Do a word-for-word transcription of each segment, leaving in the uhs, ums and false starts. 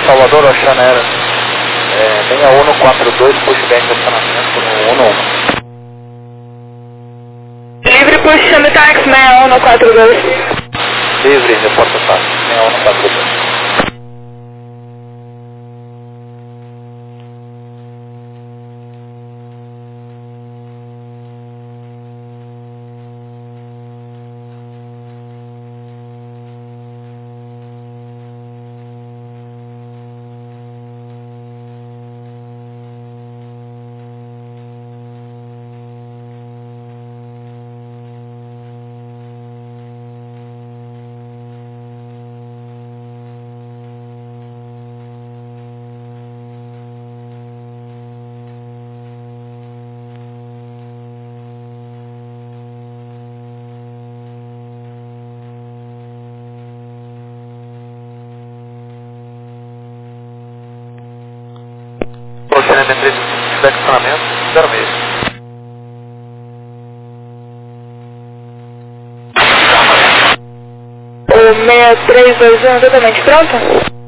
Salvador, Oxanera. É, seis um quatro dois, pushback estacionamento no um um. Livre puxando táxi seis um quatro dois. Livre, reporta táxi seis um quatro dois. Oxanera três, pushback estacionamento zero seis. O seis três dois um totalmente pronto?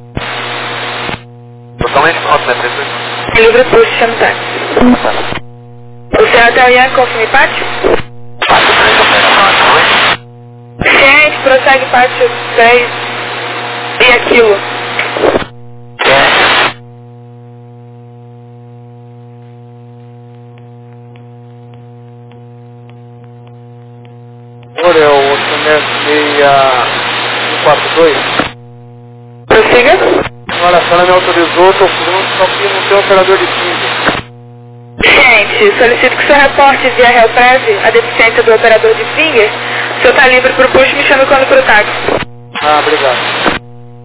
Totalmente pronto, seis três dois um. Livre puxando táxi. O senhor até Ian, confirme pátio? Pátio três, operação dois. Ciente, prossegue pátio três e aquilo. Olha, o Oxanera seis um quatro dois. Prossiga. Olha, a senhora me autorizou, estou fazendo só que não tem operador de finger. Ciente, solicito que o senhor reporte via Helprev a deficiência do operador de finger. O senhor está livre para o push, me chama quando para o táxi. Ah, obrigado.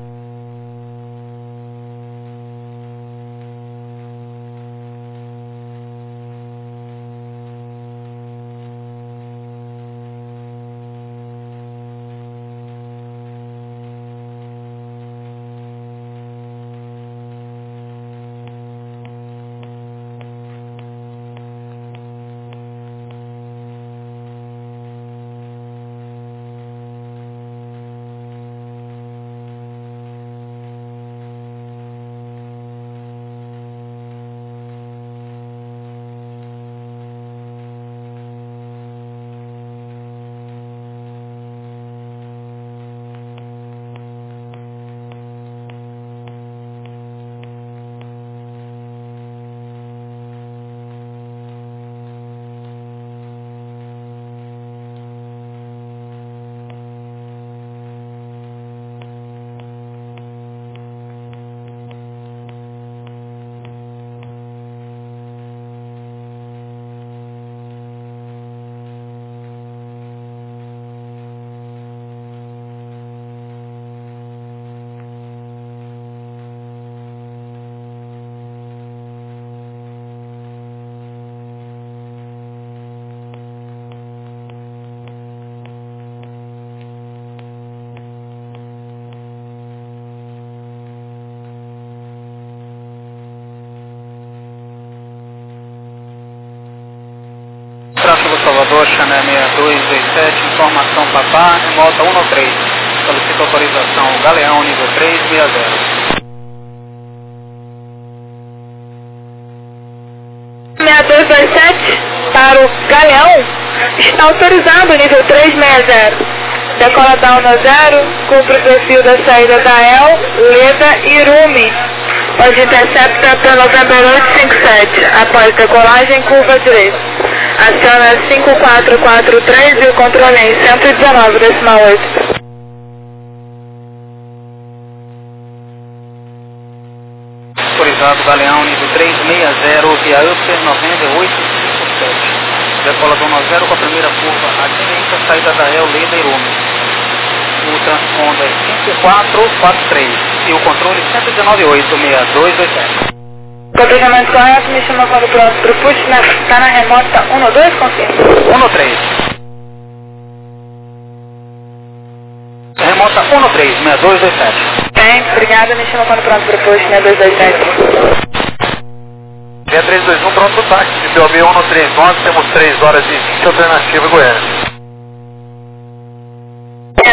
Salvador, Oxanera seis dois dois sete, informação Papá, remota um três. Solicito autorização Galeão, nível três seis zero. seis dois dois sete para o Galeão está autorizado nível três seis zero. Decola down no zero, cumpre o perfil da saída da El, Leda e Irumi. Pode intercepta pelo November oito cinco sete. Após decolagem, curva direita. Aciona cinco quatro quatro três e o controle em cento e dezenove, decimal oito. Autorizado Galeão, nível três seis zero, via Upper noventa e oito cinco sete. Decolador no zero com a primeira curva à direita, saída da El, Leda e Irumi. O transponder é cinco quatro quatro três e o controle cento e dezenove oito, seis dois dois sete. Copinamento correto, me chama quando pronto para o push, está na remota um dois, confirma. um três. Remota um três, seis dois dois sete. Bem, obrigada, me chama quando pronto para o push, seis dois dois sete. seis três dois um, pronto para o táxi. C P O B um três nove, temos três horas e vinte, alternativa Goiânia.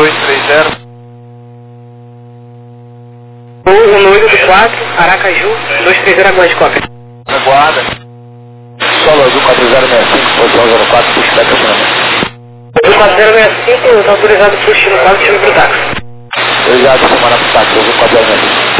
dois três zero. Voo um oito quatro, Aracaju, dois três zero, aguarde cópia. Aguarda. Solo Azul quatro zero seis cinco, posição zero quatro, pushback acionamento. Azul quatro zero seis cinco, está autorizado push no quatro, chame pro táxi. Obrigado, semana pro táxi, Azul quatro zero seis cinco.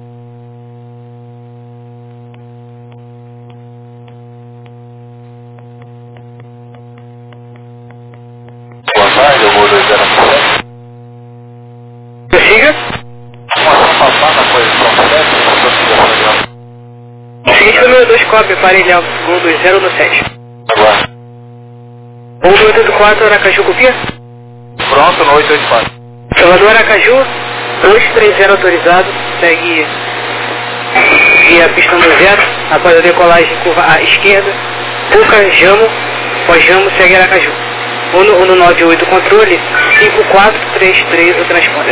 Boa tarde, eu vou dois zero sete. Prossiga. Informação passar na posição sete, notificação Seguinte número dois, cópia, parelhão, voo dois zero no sete. Aguarda. Voo no oito quatro, Aracaju, copia. Pronto, no oito oito quatro. Salvador, Aracaju, dois três zero autorizado, segue via pistão do zero, após a decolagem curva à esquerda, Puca, Jamo, pós Jamo, segue Aracaju. um no nove oito controle, cinco quatro três três o transponder.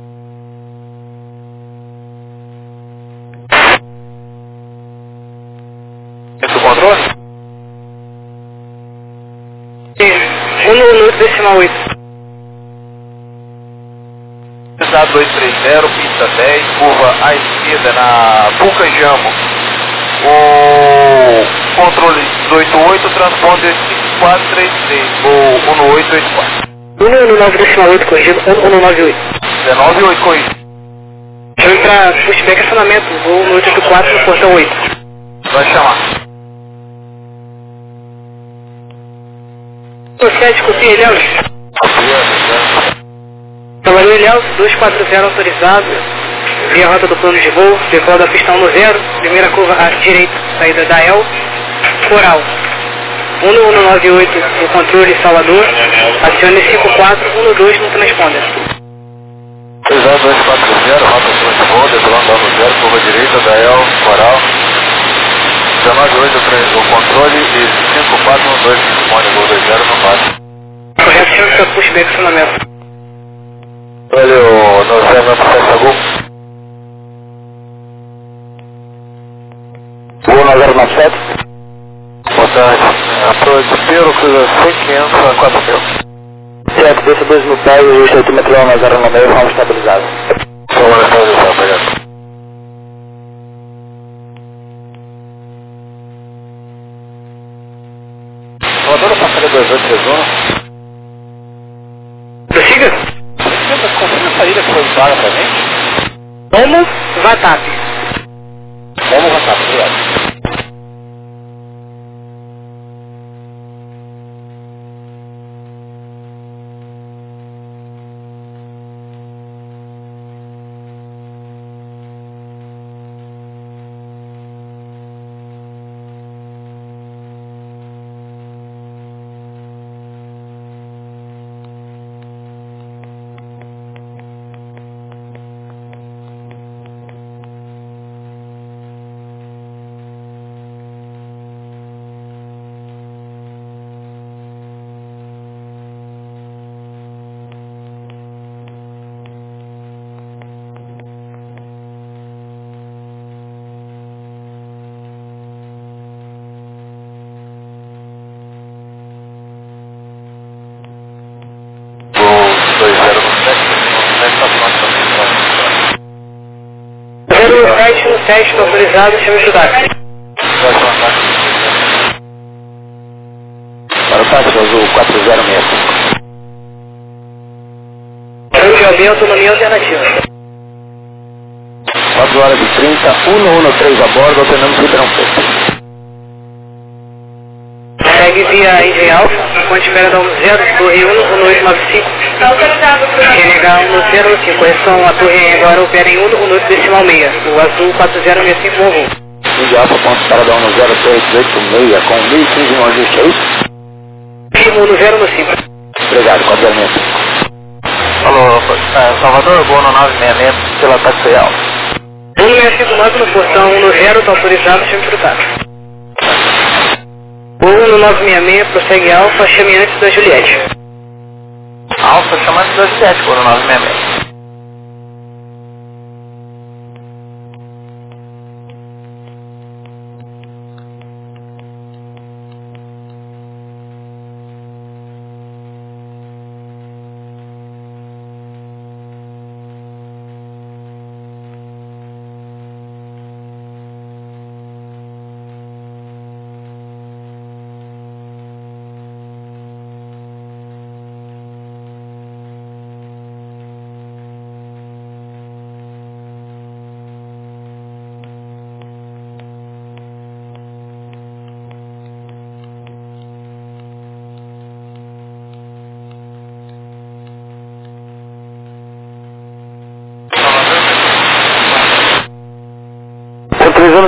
Esse é o controle? um no oito decimal oito. Pista dois três zero, pista dez, curva à esquerda na Puca Jamo. O controle dezoito oito, transponder cinco quatro três três, o um no oito oito quatro. um no nove decimal oito corrigido, um no nove oito. dezenove oito corrigido. Chame para pushback acionamento, voo no oito oito quatro no portão oito. Vai chamar. sete, copia, Ilhéus. Trabalhou Ilhéus, dois quatro zero autorizado, via rota do plano de voo, decola da pista um no zero, primeira curva à direita, saída da E L, Coral. um no nove oito, o controle Salvador, acione cinco quatro um no dois no transponder. dois dois quatro zero, rota do plano de voo, decolando no zero, curva direita da E L, Coral. dezenove oito, o controle e cinco quatro um dois, responde, voo dois zero no quatro. Correto, chame para pushback acionamento. Olha o no zero no sete Agul. Voo na zero nove sete. Boa tarde. A prova de Pedro, cruza cem, quinhentos a quatro mil. Certo, desça dois mil pés e este altimetrão na zero nove seis, vamos estabilizado. Por favor, estabilizado, obrigado. Salvador, passaria dois oito três um. Prossiga. Confirma a saída que foi paga pra gente. Momo, Vatap. Vamos avançar, obrigado. zero sete no sete, autorizado, chame de táxi. Para o táxi Azul quatro zero seis cinco. Barulho de aldeia, autonomia alternativa. quatro horas e trinta, um no três a bordo, alternamos Ribeirão Preto. Segue via Índia Alfa, ponte espera da um zero, torre um no oito nove cinco. G N H um no zero no cinco, correção, a torre agora opera em um no oito decimal seis. O azul quatro zero seis cinco, voo. Índia Alfa, ponte para da um no zero três oito seis, com mil e quinze no ajuste, é isso? um no zero no cinco. Obrigado, quadramente. Alô, é, Salvador, voo no nove seis seis, pela táxi alfa. um no seis cinco nove no portão um no zero, está autorizado, chame para o táxi. um no nove seis seis, prossegue Alfa, chame antes da Juliette. Alfa, chama antes da Juliette, voo no nove seis seis.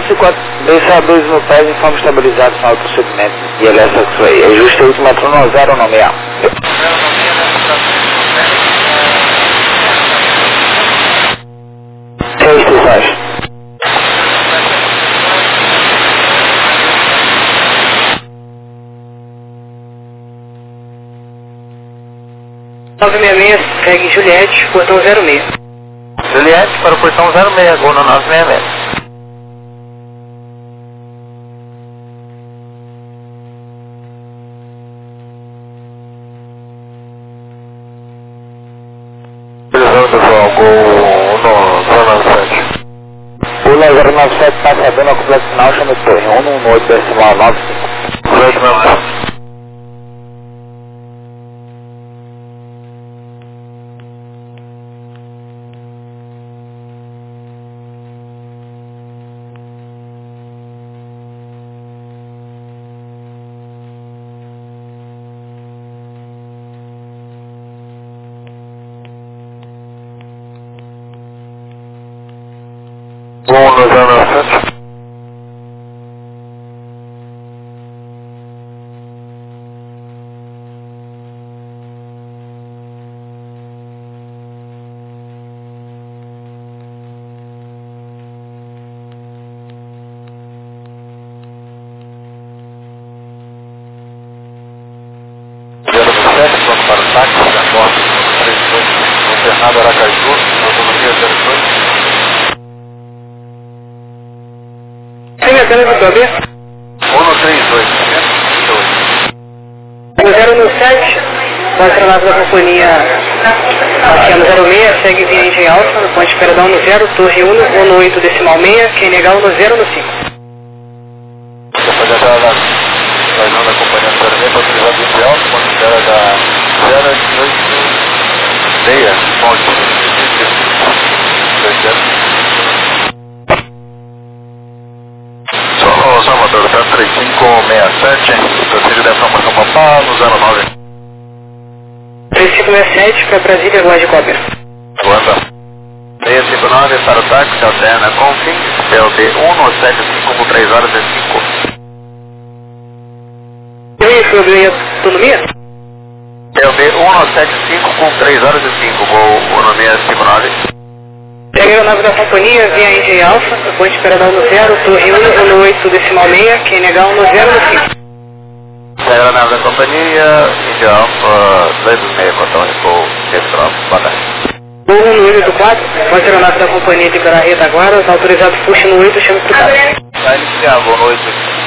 deixa dois mil pés em forma estabilizada no alto segmento. E ele é essa que foi. Ajuste o último metrô no zero no meia. Seis estações. nove seis seis, segue Juliette, portão zero seis. Juliette para o portão zero seis, gol no nove seis seis. Utilizando, pessoal, gol no zero nove sete. O zero nove sete passa bem no complexo final, chama de torre. um um oito decimal nove cinco. Zero nove sete. Gol no zero nove sete. zero sete, pronto para o táxi, acordo três dois, Fernando Aracaju, autonomia zero dois. Tem a cena de Tobi? um no três dois, No zero no sete, o astronauta da companhia Marciano zero seis, segue via Engine Alpha, no ponte Peradão no zero, torre um, um no oito decimal seis, quem negar no zero no cinco. Depois da entrada da região da companhia zero seis, para utilizar o Engine Alpha, ponte espera da zero oito seis, ponte Salvador, zero três cinco seis sete, processo da informação Papá no zero nove. três cinco seis sete para Brasília, Guarda de Cópia. Luanda. seis cinco nove para o táxi, alterna Confim, P L B um no sete cinco com três horas e cinco. E aí, sobre autonomia? P L B um no sete cinco com três horas e cinco, voo autonomia cinco nove. Segue a aeronave da companhia via Engine Alpha, no ponte Peradão no zero, torre um, um no oito decimal seis, quem negar no zero no cinco. Segue a aeronave da companhia, Engine Alpha dois seis, botão Repo, Retro, boa tarde. um no oito quatro, ponte aeronave da companhia de liberar retaguarda, autorizado push no oito, chama pro carro. Vai iniciar, boa noite.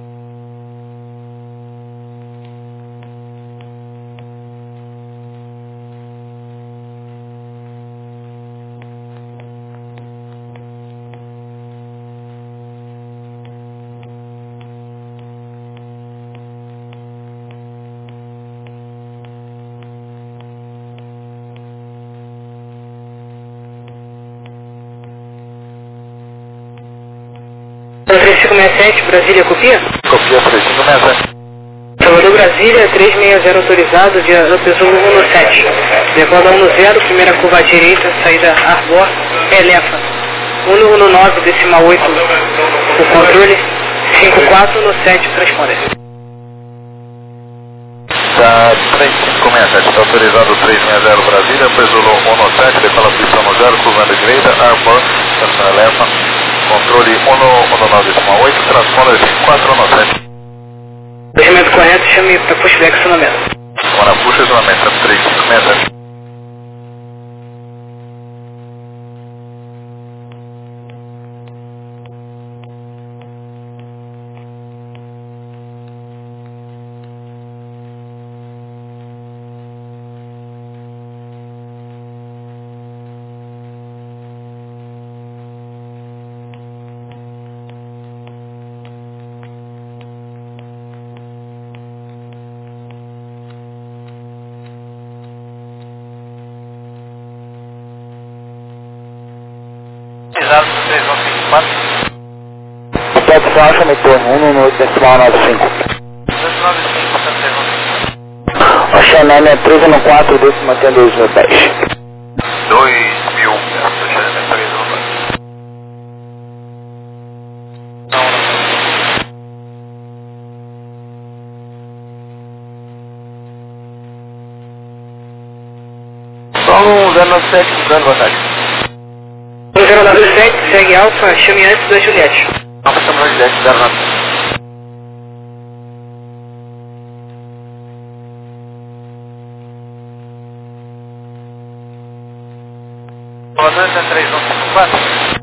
três cinco seis sete, Brasília, copia? Copia três cinco seis sete. Salvador, Brasília, três seis zero autorizado, dia Lopes um no sete. Decola um no zero, primeira curva à direita, saída Arbor, Elefa. um no nove, decimal oito, o controle, cinco quatro no sete, transponder. Tá três cinco seis sete, está autorizado três seis zero Brasília, Pesulo um no sete, decola pista no zero, curva à direita, Arbor, Elefa. Controle um no nove decimal oito, transponder cinco quatro no sete. Regimento correto, chame para pushback acionamento. Agora puxa acionamento, três cinco seis sete. três um cinco quatro. O Petson chama de torre um no oito decimal nove cinco. dois nove cinco, três um cinco. O Xaname é treze no quatro, décimo até dois mil pés. dois mil, três um quatro. Fernando, boa tarde. zero nove sete, segue Alfa, chame antes da Juliette. Alfa, chama a Juliette, zero nove. três um cinco quatro.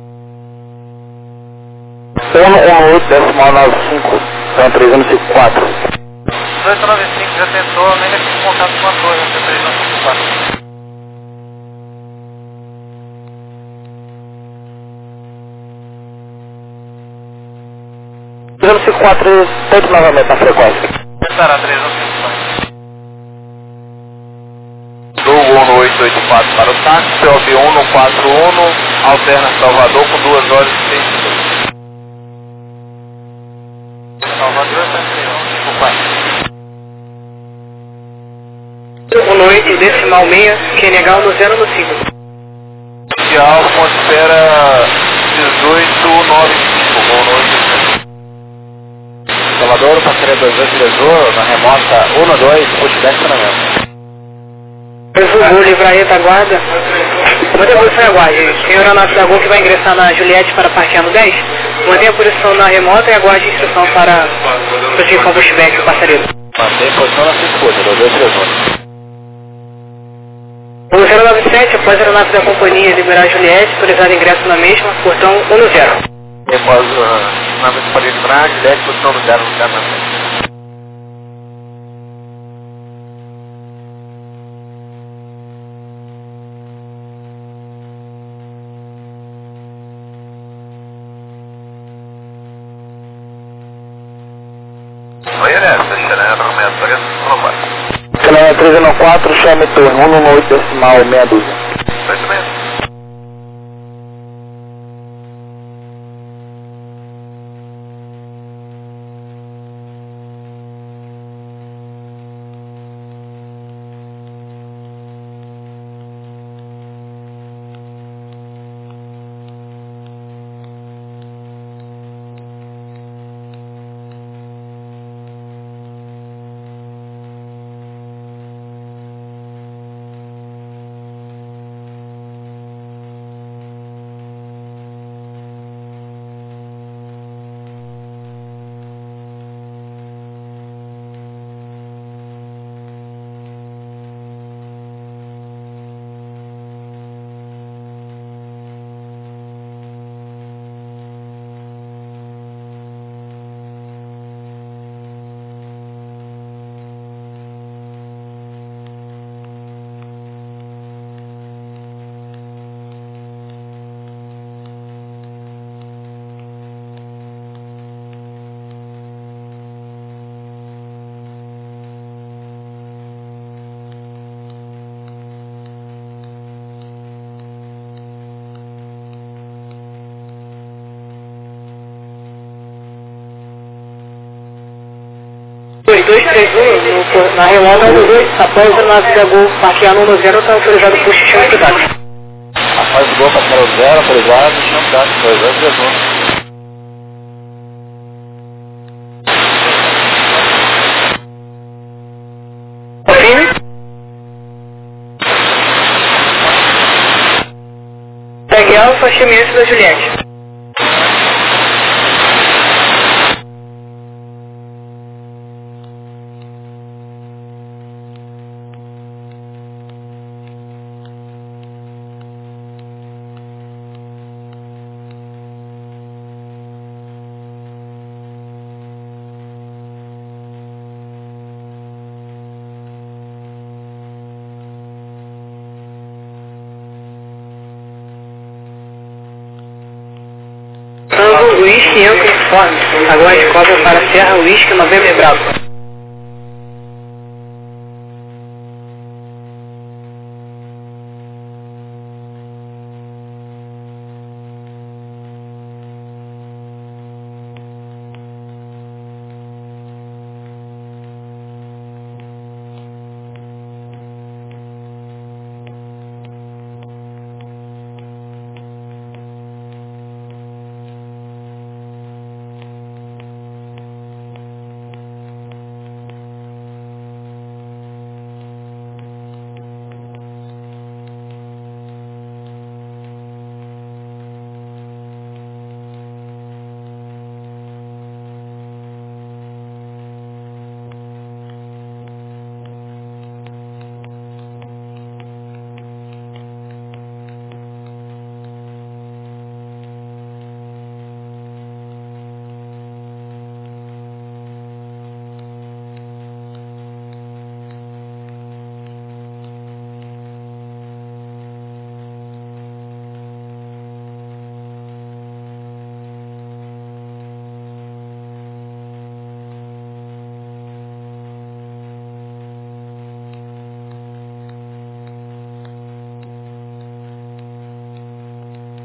um um oito decimal nove cinco, então três um cinco quatro. oito nove cinco já tentou, nem nesse contato com a torre, três um cinco quatro. três um cinco quatro, tente novamente na frequência. Estará três um cinco quatro. Do um oito oito quatro para o táxi, C O B um no quatro um, alterna Salvador com duas horas e seis minutos. Salvador, três um cinco quatro. Boa noite, decimal meia, que é legal no zero no cinco. Inicial, atmosfera dezoito nove cinco, boa noite. Salvador, passageiro dois dois diretor, na remota um no dois, pushback estacionamento. Vou livrar a retaguarda. Mantenha a posição e aguarde. Tem aeronave da Gol que vai ingressar na Juliette para parquear no dez. Mantenha a posição na remota e aguarde a instrução para prosseguir com o pushback, passageiro. Mantenha a posição na cinco, dois dois diretor. O zero nove sete, após a aeronave da companhia liberar a Juliette, autorizado ingresso na mesma, portão um no zero. Após a nave de Paris para Juliette, posição no zero, no zero na frente. Oi, Ernesto, Xerena, Romero, três um quatro. Xerena três um quatro, chame torre um no oito decimal meia dúzia. Oito mesmo. dois três um, na remota um dois, após a aeronave da Gol parquear no um no zero, está autorizado por chame de táxi. Após o gol para o zero, autorizado, chame táxi, dois dois diretor. Confirme. Segue Alfa, chame antes da Juliette. Tango Whisky Yankee Informe. Aguarde cópia para Serra Whisky Novembro Bravo.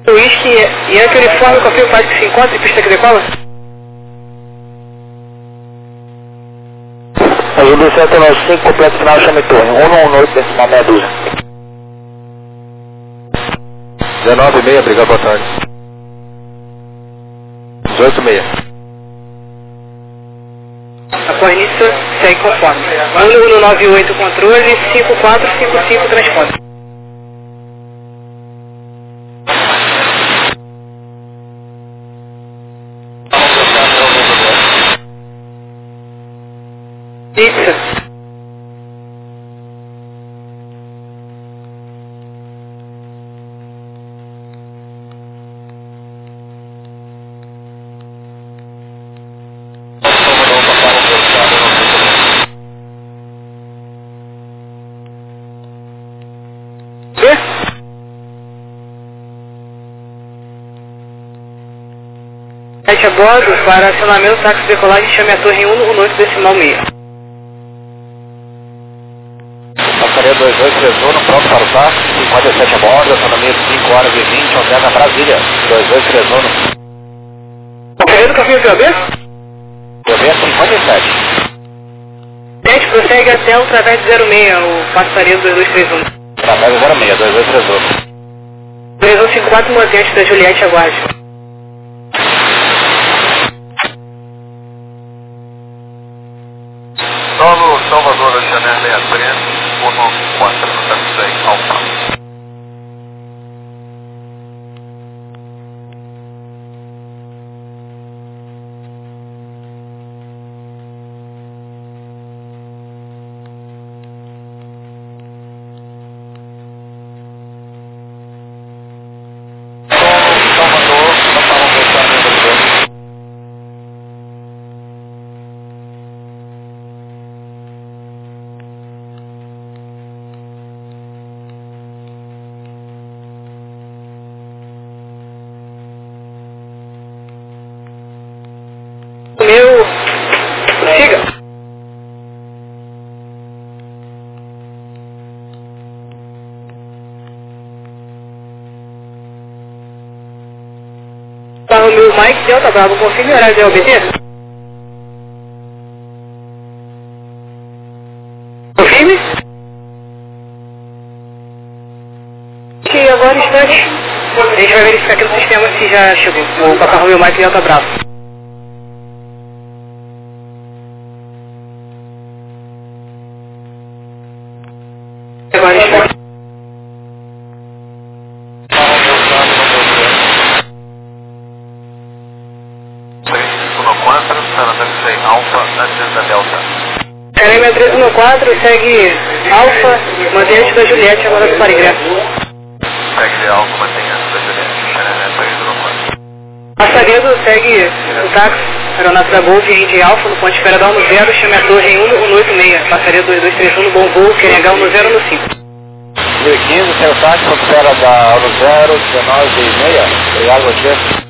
Whisky e Yankee uniforme, confio quase que se encontra em pista que decola? A Júlio sete nove cinco, completo final, chame torre. um um oito, decimal meia dúzia. dezenove e meia, obrigado, boa tarde. dezoito e meia. A corniça segue conforme. um um nove oito controle, cinco quatro cinco cinco transponder. Pizza. Sete a bordo, para acionamento, táxi de decolagem, chame a torre em um um oito decimal meia. Passaria dois dois três um, pronto para o táxi, cinquenta e sete a bordo, acionamento cinco horas e vinte, Hotel Brasília, dois dois três um. Conferindo o caminho P O B? P O B cinquenta e sete. Tente prossegue até o através de zero seis, o passaria dois dois três um. Através de zero seis, dois dois três um. três um cinco quatro, mantente da Juliette, aguarde. Solo Salvador, Chanel sessenta e três, um quatro, seis, Alfa. Meu... Siga. Tá, o meu Mike Delta Bravo, confirme o horário de O B T? Confirme? E agora, instante. A gente vai verificar aqui no sistema se já chegou. O Papa Romeo Mike Delta Bravo. Agora, instante. Carêmia três um quatro, segue Alfa, mantém da Juliette, agora do Parigré. Segue Alfa, mantém da Juliette, Carêmia três um quatro. Passaredo segue o táxi, aeronave da Golf, Indy Alfa, no ponto de espera da um zero, chame a torre em um um oito seis, passaredo dois dois três um, no bom voo, querem H um zero no cinco. mil e quinze, tem o táxi, ponto de espera da um zero, dezenove e meia, obrigado a você.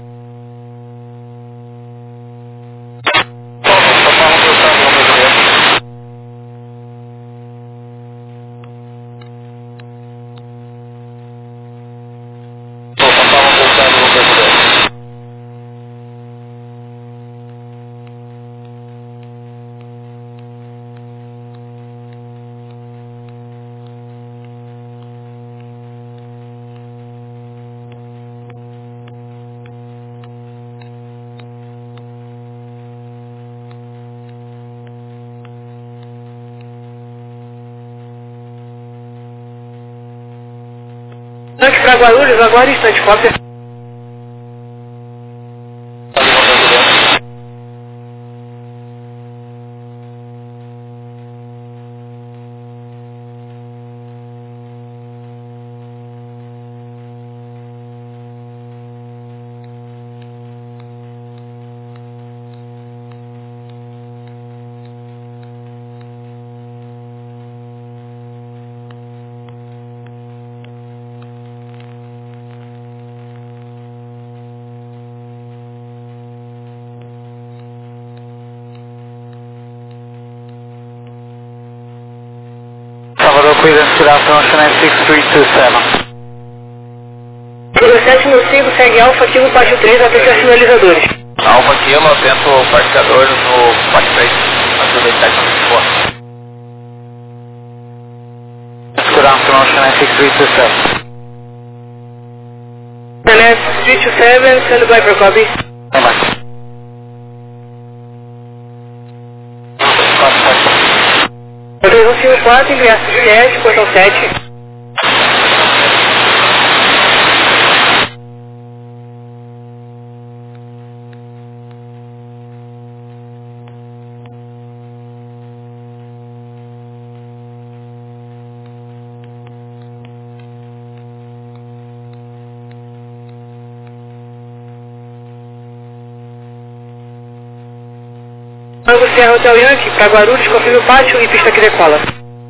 Tanque para Guarulhos, agora instante, cópia. Clearance to Delta Ocean nine six three two seven. sete mil cinco, segue Alfa Kilo, parte três, atenção aos sinalizadores. Alfa Kilo, atento particador no parte três, na sete mil quatro. Good afternoon, Chennai six three two seven. Chennai six three two seven, stand by for copy. Stand by. três um cinco quatro, ingresso Juliette, portão sete. Tango Serra Hotel Yankee, para Guarulhos, confirme o pátio e pista que decola.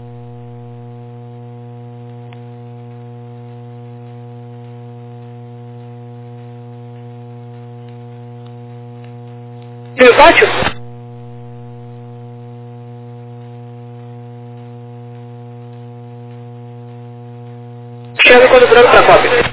E o pátio? Chame quando pronto para cópia.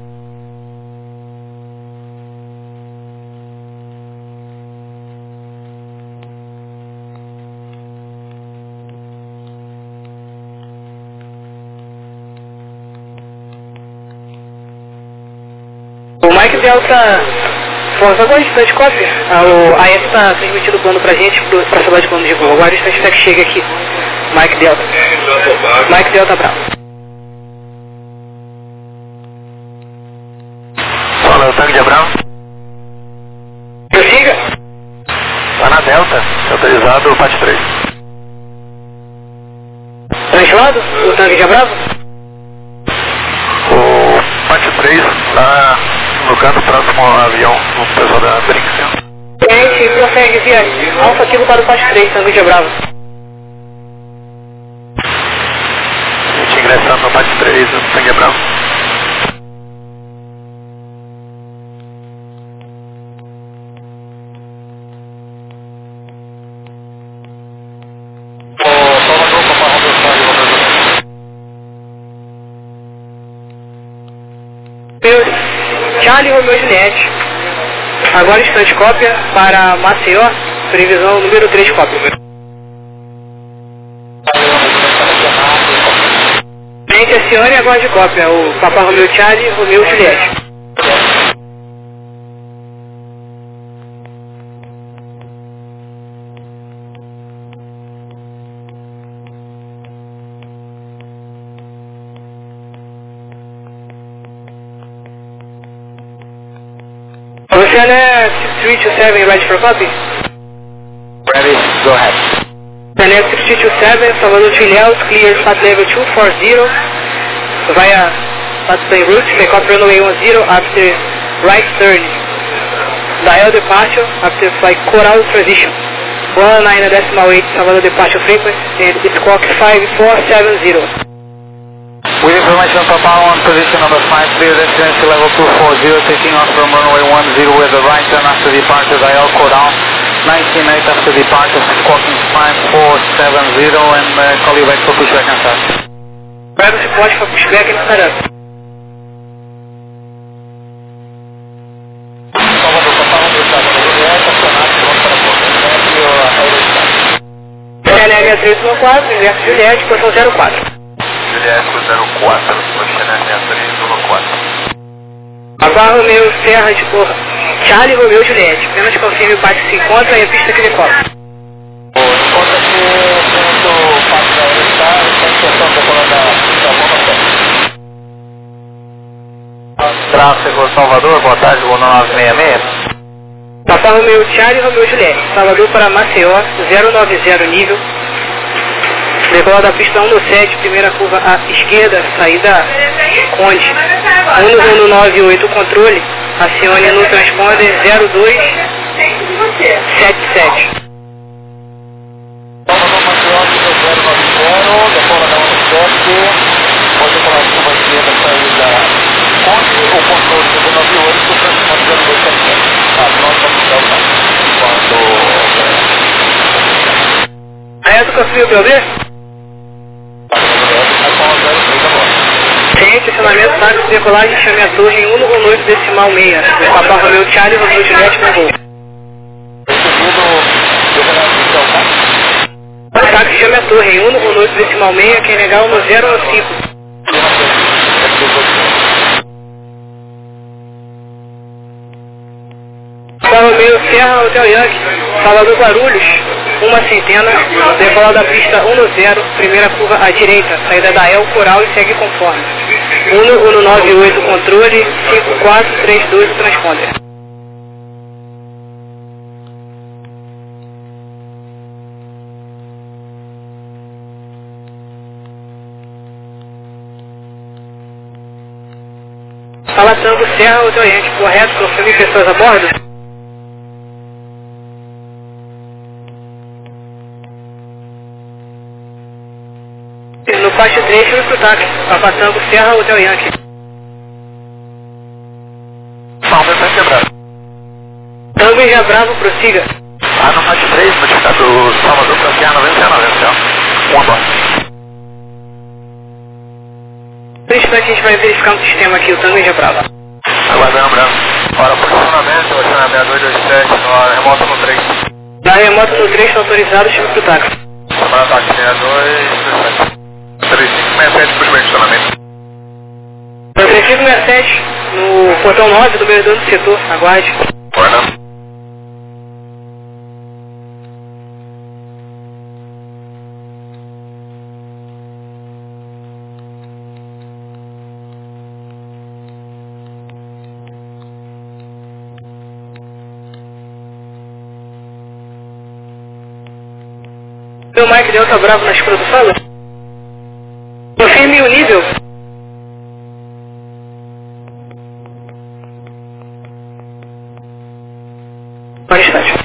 O Mike Delta, força agora distante cópia. A A S está transmitindo o plano pra gente, para a sala de plano de voo. Agora distante até que chega aqui. Mike Delta. Mike Delta Bravo. Fala, o tanque de Abraão. Prossiga. Tá na Delta, autorizado, parte três. Translado, o tanque de Bravo. O parte três, lá no canto próximo ao avião, o pessoal da Brinks. Gente, prossegue via Alfa Kilo para o parte três, tanque de Bravo. A gente ingressando no parte três, o tanque de Bravo. Charlie Romeo Juliette. Agora instante cópia para Maceió, previsão número três cópia. Gente, acione agora de cópia, o Papa Romeo Charlie Romeo Juliette. Chennai six three two seven, ready for copy? Ready, go ahead. Chennai six three two seven, Salvador to Ilhéus, clear flight level two four zero, via Patsan route, make up runway one zero after right turn. Dial departure after flight Coral transition. one nine decimal eight, Salvador departure frequency, and it's clock five four seven zero. With information Papa on position number five, clear destination level two four zero, taking off from runway one zero with the right turn after departure, dial Coral, nineteen eight after departure, squawking five four seven zero, and uh, call you back for pushback and start. Pega o suporte para pushback and start. Salvador, Papa, vamos deixar a Juliette, acionado, pronto para a porta, Chennai six três um quatro, inverso Juliette, posição zero quatro. Juliette zero quatro, Chennai six três um quatro. Papa Romeo Serra de Porra, Charlie Romeo Juliette, apenas confirme o pátio se encontra e a pista que decola. Encontra que dentro do pátio da Aerostar, está em questão da coluna da bomba sete. Tráfego Salvador, boa tarde, voo nove seis seis. Papa Romeo Charlie Romeo Juliette, Salvador para Maceió, zero nove zero nível. Decola da pista um no sete, primeira curva à esquerda, saída Conde. um no nove oito, controle, acione no transponder zero dois sete sete. Salvador Maceió, zero nove zero, decola da um no sete, pode colar a curva esquerda, saída Conde, o controle zero nove oito, transponder zero dois sete sete. Ah, pronto, vamos dar enquanto... Aí do confio, meu ver? Sim, estacionamento táxi, decolagem, chame a torre em um no oito decimal meia. Papa Romeu Charlie, Romeu Juliette no voo. Táxi, chame a torre em um no oito decimal meia, quem negar um no zero ou cinco. Papa Romeu Serra, Hotel Yankee, Salvador Guarulhos, uma centena, decolar da pista um no zero, primeira curva à direita, saída da El Coral e segue conforme. um no nove oito controle, cinco quatro três dois transponder. Fala Tango Serra, Hotel Yankee, correto, confirme pessoas a bordo? No faixa três, fui pro táxi. Papa Tango Serra, Hotel Yankee. Salve, vai quebrar. Tango e já Bravo, prossiga. Ah, no faixa três, modificado Salvador para Serra noventa, noventa, um abaixo. No instante a gente vai verificar no sistema aqui, o Tango e já Bravo. Aguardando, Bravo. Para posicionamento, oceano seis dois dois sete, no remoto no três. Na remoto no três, está autorizado, chega pro táxi. Para ataque seis dois dois sete. três cinco seis sete, por posicionamento. três cinco seis sete, no portão nove do meio do setor, aguarde. Guardando. Meu Mike Delta Bravo na escura do solo? Confirme o nível. Para estágio.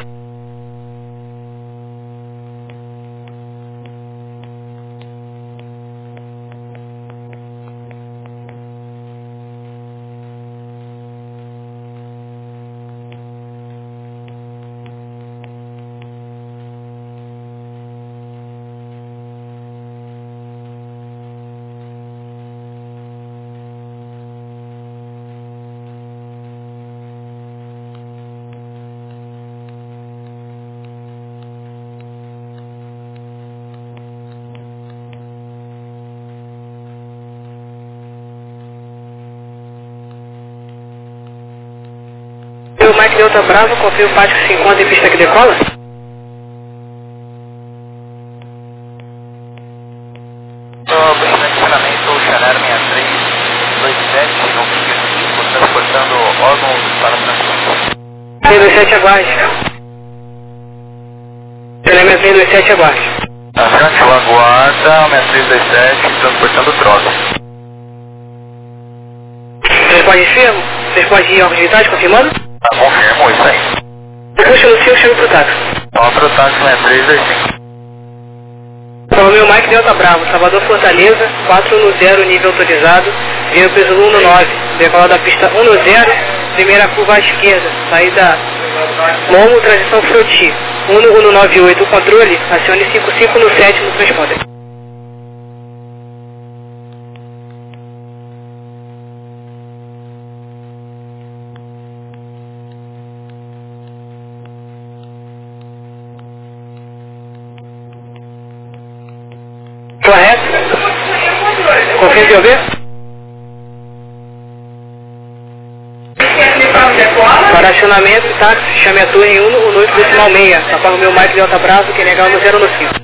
O Mike Delta Bravo, confirma o Pátio que se encontra em pista que decola? No posicionamento, Chanel seis três dois sete, no pique cinco, transportando órgãos para transporte. seis dois sete, aguarde. Chanel seis dois sete, aguarde. Avante, aguarda, seis três dois sete, transportando troca. Transporte firme? Transporte de órgãos vitais, confirmando? Tá, confirmo isso aí. Puxa no seu, chega pro táxi. Então, para o táxi seis três dois cinco. Então, meu Mike Delta Bravo, Salvador Fortaleza, quatro no zero, nível autorizado, veio peso um no nove, decolar da pista um no zero, primeira curva à esquerda, saída Momo, transição Froti, um no nove oito, controle, acione cinco cinco no sete no transponder. Correto? Confirme de ouvir? Para acionamento, táxi, chame a torre em um no oito decimal meia. Papa Romeu Mike Delta Bravo, que negar no zero no cinco.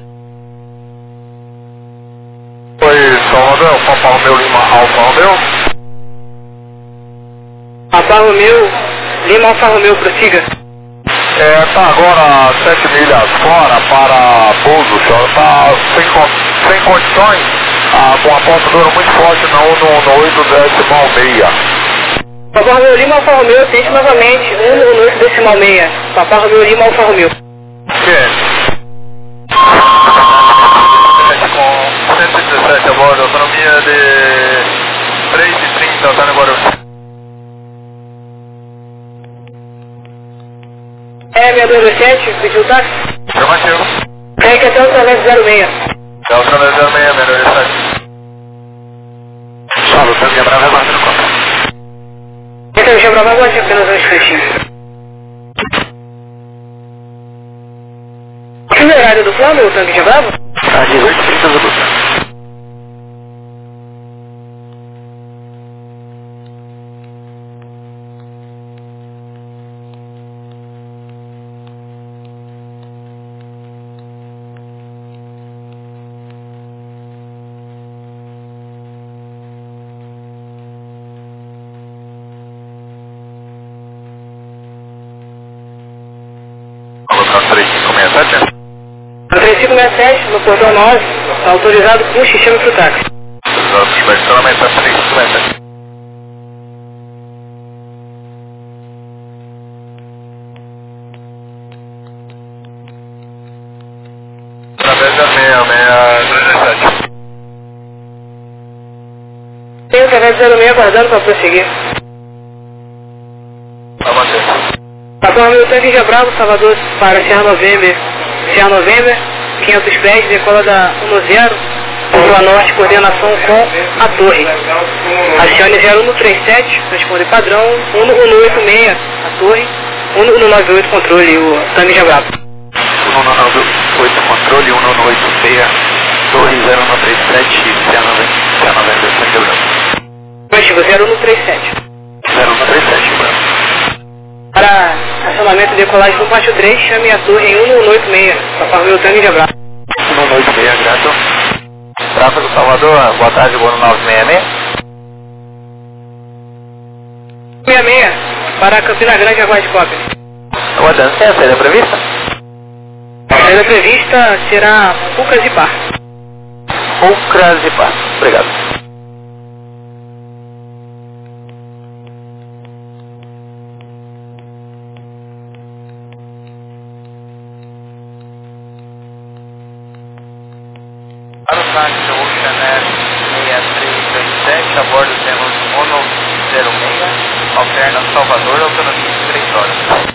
Oi, Salvador, Papa Romeu Lima Alfa Romeu. Papa Romeu Lima Alfa Romeu, prossiga. É, tá agora sete milhas fora para pouso, senhor. Tá sem, sem condições, ah, com a ponta dura muito forte no, no, no oito decimal meia. Papa Romeu Lima Alfa Romeu, tente novamente, um no oito decimal meia. Papa Romeu Lima Alfa Romeu. Que? Com cento e dezessete a bordo, autonomia de três e trinta, tá no Guarulhos. É, seis dois dois sete, pediu o táxi? Afirmativo. Tem que até o Través zero seis. É o Través zero seis, melhor isso aí. Salve, Sandra Brava, é Bravo, aguarde apenas um instantinho. Que horário do plano, o tanque de Bravo? Às dezoito e trinta do Bravo. três cinco seis sete? três cinco seis sete, no portão nove, está autorizado com sistema para o táxi. Suspensão, mensagem três cinco seis sete. Através da seis seis três sete. Tem o canal zero seis aguardando para prosseguir. Tá batendo. Patrão Hamilton Ninja Bravo, Salvador para Serra November, Serra November, quinhentos pés, decola da um zero, Rua Norte, coordenação com a torre. Acione zero um três sete, responde padrão, um um oito seis, a torre, um um nove oito, controle, o Ninja Bravo. um um nove oito, controle, um um oito seis, torre zero um três sete, Serra November, Ninja Bravo. Positivo, zero um três sete. zero um três sete, Bravo. Para acionamento e decolagem do Pátio três, chame a torre em um um oito seis, Papai Hamilton Ninja Bravo. um um oito seis, grato. Tráfego do Salvador, boa tarde, voo no nove seis seis. seis seis, para Campina Grande, aguarde cópia. Aguardando, tem a saída prevista? A saída prevista será Pucas e Par. Pucras e Par, obrigado. Para o táxi Ocean Air seis três dois sete, a bordo temos Ono zero seis, alterna Salvador, autonomia de três horas.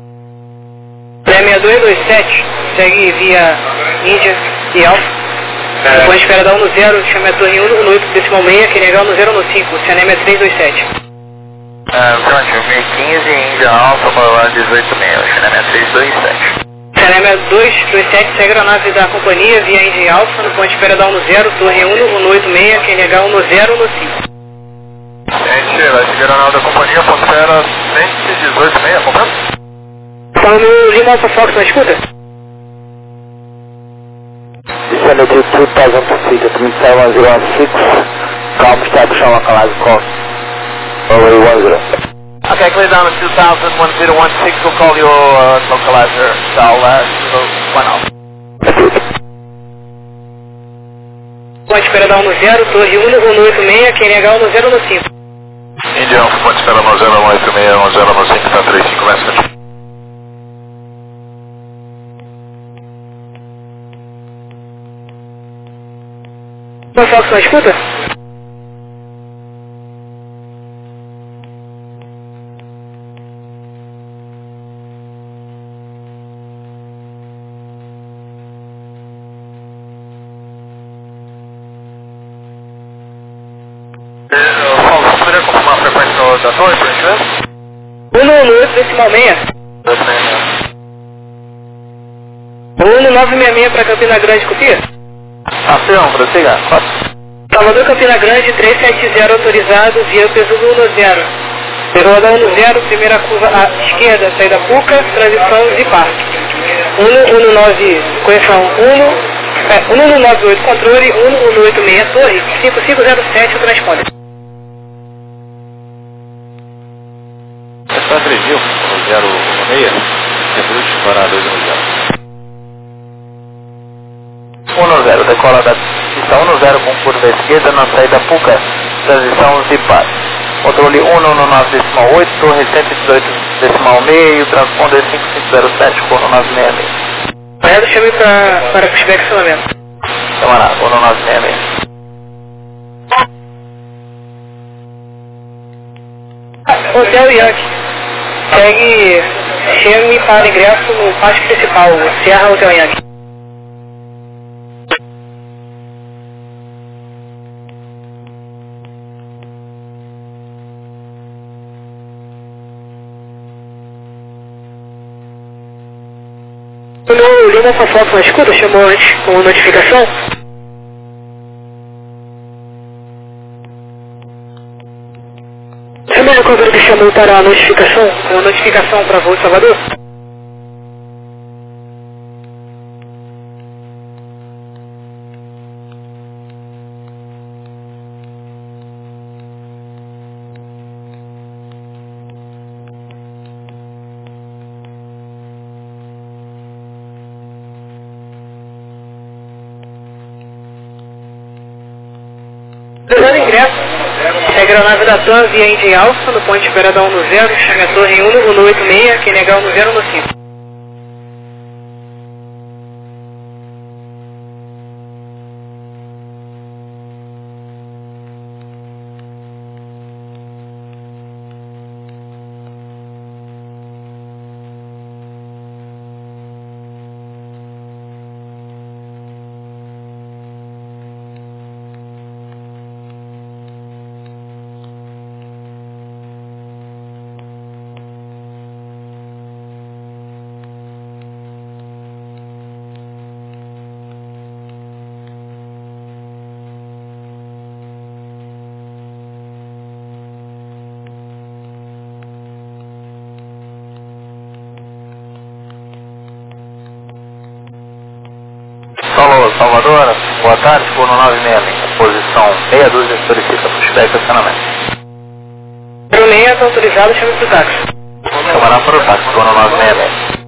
seis dois dois sete, segue via Índia e Alfa. Depois espera da um zero, chame a torre um um oito decimal seis, que negar um zero um cinco, C N M é três dois sete. Uh, pronto, mil e quinze, Índia Alfa, Mauá dezoito seis, C N M é três dois sete. C N M é dois dois sete, segue a nave da companhia via Índia e Alfa, no ponto de espera da um zero, torre um um oito seis, que negar um zero um cinco. Gente, vai seguir a nave da companhia, ponto espera cento e dezoito seis, comprando? Fala no Lima Alfa Fox, na escuta? Descended to two thousand feet at three seven zero six, calm station localized call, runway one zero. Okay, clear down to two thousand, one zero one six, we'll call your uh, localizer, Sal, uh, one off. Ponto de espera da um zero, torre um um oito seis, que negar um zero um cinco. Índia Alfa, ponto espera um zero um oito seis, um zero um cinco, tá três cinco message. Alfa Fox, na escuta? Paulo, você poderia confirmar a frequência da torre, por gentileza? um um oito decimal seis. dois seis seis. um nove seis seis para Campina Grande, copia? Ação, prossiga. Salvador Campina Grande, trezentos e setenta, autorizado, via peso do um zero. Pegou da um zero, primeira curva à esquerda, saída Puca, transição e parque. um um nove, correção um, é, um um nove oito, controle, um um oito seis, torre, cinco cinco zero sete, o transponder. Essa três mil, zero seis, debut para dois um zero. um zero, decola da pista um zero com curva esquerda na saída Puca, transição Zipar. Controle um um nove decimal oito, torre cento e dezoito decimal meio, transponder cinco cinco zero sete, corno nove seis seis. Correto, chame para, para pushback acionamento. Camarada, corno nove seis seis. Hotel Yankee. Segue, chame para ingresso no pátio principal, Serra Hotel Yankee. Lima Alfa Fox na escuta, chamou antes com notificação. Chamou no cover que chamou para a notificação, com notificação para voo de Salvador. Usando ingresso, segue a nave da TAM via Indy Alfa, no ponto de espera da um no zero, chame a torre em um no oito seis, quem negar um no zero no cinco. Alô, Salvador, boa tarde, por nove seis seis, posição meia dúzia, solicita para o estacionamento. zero seis, está autorizado, chame para o táxi. Chamará para o táxi, por nove seis seis.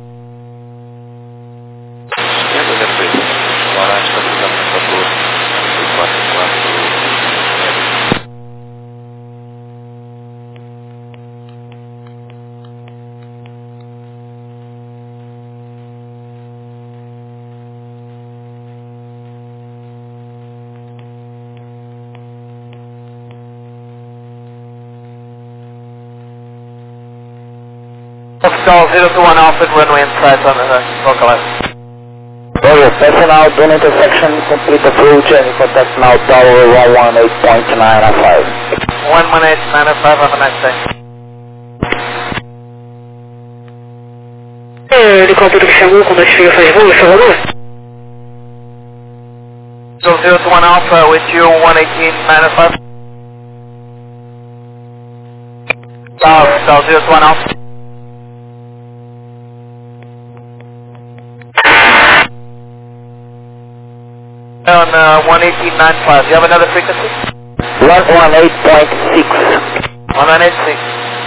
Oficial zero two one Alpha, runway inside on the localize. Roger, passing out, doing intersection, complete approach, and contact now tower one one eight point nine five. one one eight nine five, have a nice day. Helicóptero que chamou com notificação de voo, Salvador? So zero two one Alpha with you, one eighteen nine five. South, South zero two one Alpha. On uh, one eighteen nine five. Do you have another frequency? one one eight point six. one one eight six.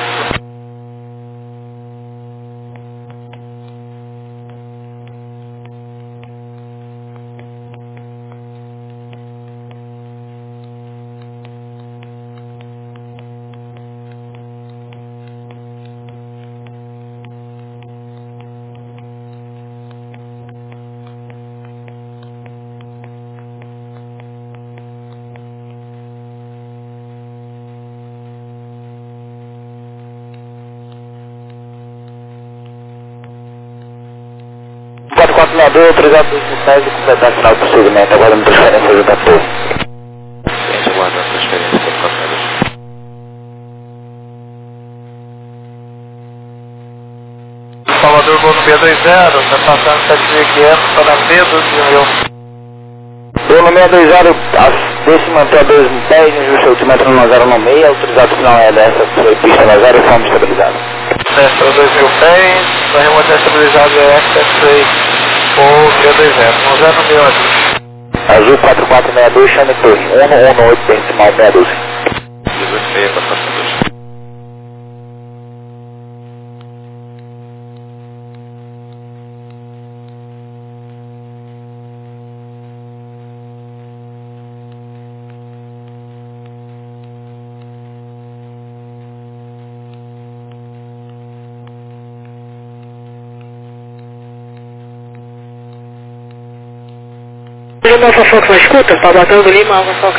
quatro quatro seis dois, autorizado para os sinais e completar final do procedimento, aguardando transferência junto à torre. Gente, aguardando transferência para o passageiro. Salvador, voo no B dois zero, está passando sete mil e quinhentos para B doze mil. Voo no seis dois zero, deixe manter a dois dez, ajuste o altímetro no zero nove seis, autorizado final é dessa, foi pista no zero e forma estabilizada. Destra dois mil pés, a remoto estabilizado é X F três ou B dois zero, no zero mil aqui. Azul quatro quatro seis dois, chame torre, um um oito, decimal seis doze. dezoito meia para passageiro. Lima Alfa Fox na escuta, tá batendo Lima Alfa Fox.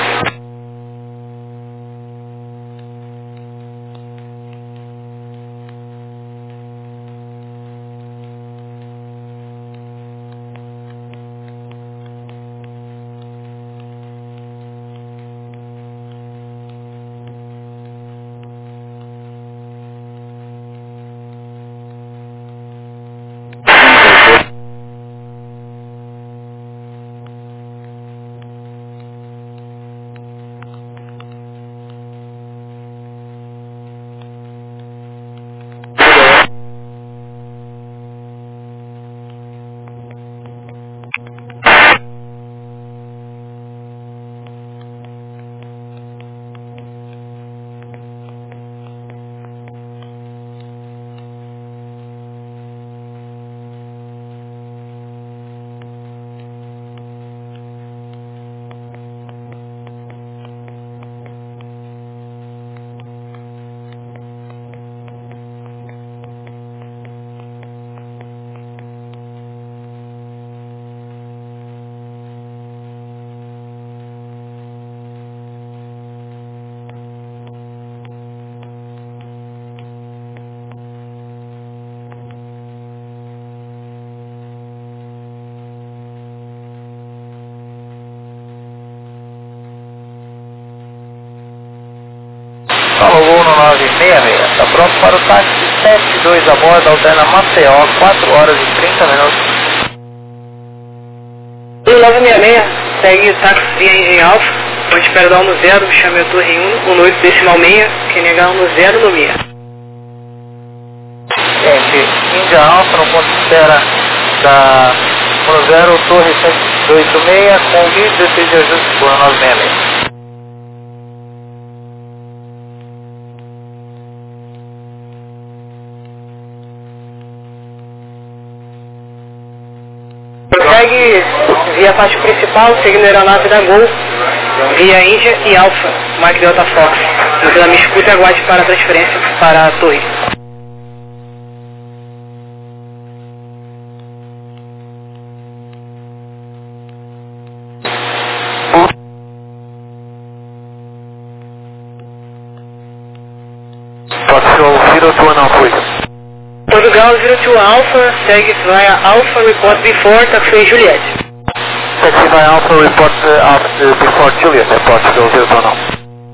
Está pronto para o táxi sete dois a bordo, alterna Maceió, quatro horas e trinta minutos. nove seis seis, segue táxi via Engine Alpha, onde espera dar no zero, chame a torre um, um oito decimal seis, que negar no zero no meia. Gente, Índia Alpha no ponto de espera da um zero, torre sete dois oito seis, com mil e dezesseis de ajuste por nove seis seis. Segue via parte principal, seguindo a aeronave da Gol, via Índia e Alpha, Mike Delta Fox. Então me escute e aguarde para a transferência para a torre. Portugal zero two one three. Portugal zero two Alpha, segue via Alpha, report before, taxi Juliet. Taxi by Alpha, report uh, after, before Juliet, at Portugal zero two one.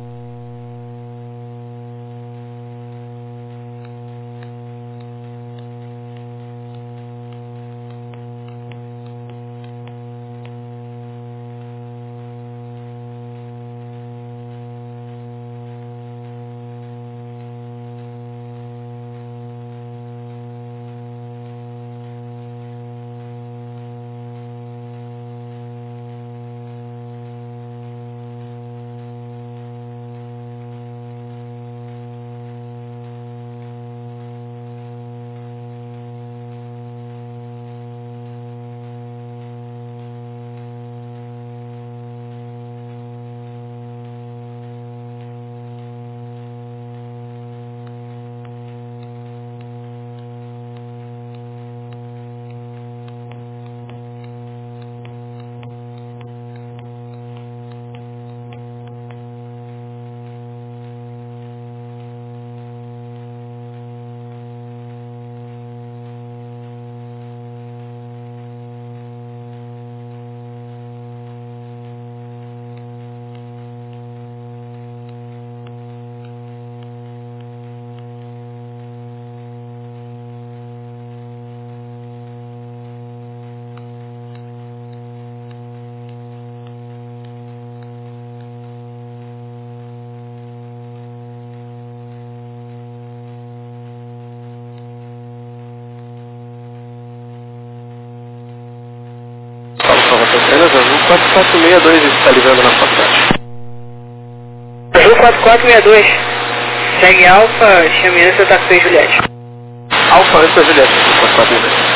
Apenas Azul quatro quatro seis dois está ligando na sua frente. Azul quatro quatro seis dois, segue Alpha, chame antes da taxi Juliette. Alpha antes da Juliette, quatro quatro seis dois.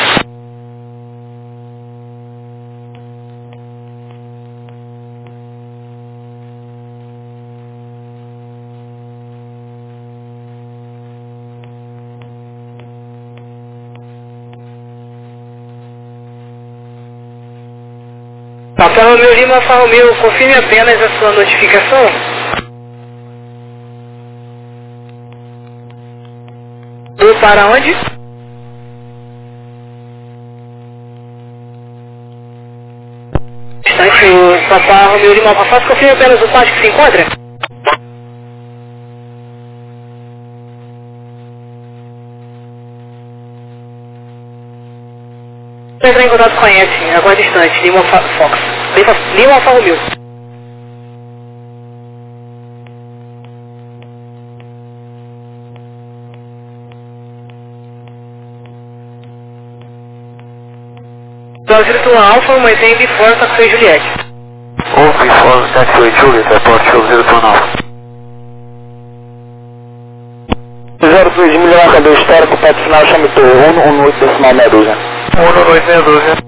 Alfa Romeo Lima, Alfa Romeo, confirme apenas a sua notificação. E para onde? Instante, o Papa Romeo Lima, Alfa Fox, confirme apenas o pátio que se encontra. Entrar em contato com a Etsy, agora distante, Lima Fox. Lima, Lima Alfa Romeo. Brasil Alfa, mantém before taxi Juliette. Ou before taxi Juliet, at Portugal zero two one. zero três milhões, cadê o histórico, pede final, chame torre um um oito decimal meia dúzia. um oito meia dúzia.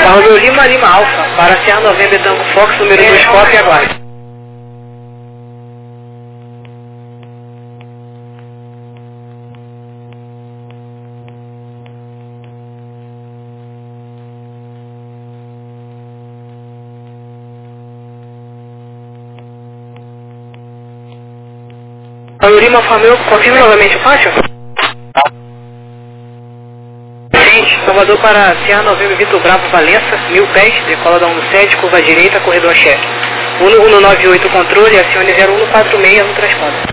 Romeu Lima, Lima Alfa, para Sierra November Tango Fox, número dois, copy, aguarde. Romeu Lima, Alfa Romeo, confirme novamente o faixa? Salvador para Sierra November Vitor Bravo Valença, mil pés, decola da um sete, curva direita, corredor cheque. um um nove oito controle, acione zero um quatro seis no transponder.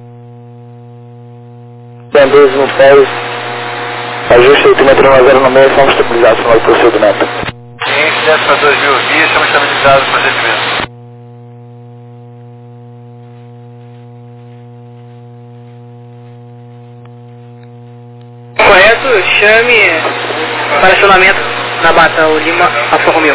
doze mil pés, ajuste oito metros um zero no meio, estamos estabilizados no procedimento. Cliente desce para dois mil dias, estamos estabilizados no procedimento. Correto, chame para acionamento na bata, o Lima Alfa Romeo.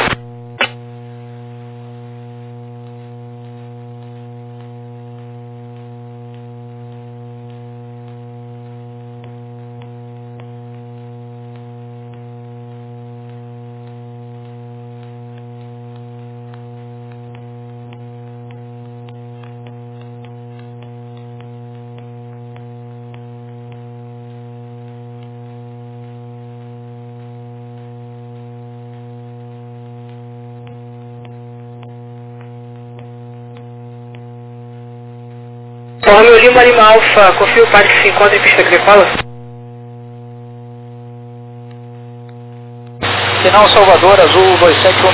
Romeu Lima, Lima Alfa, confio o par que se encontra em pista que decola. Sinal Salvador, azul dois sete um.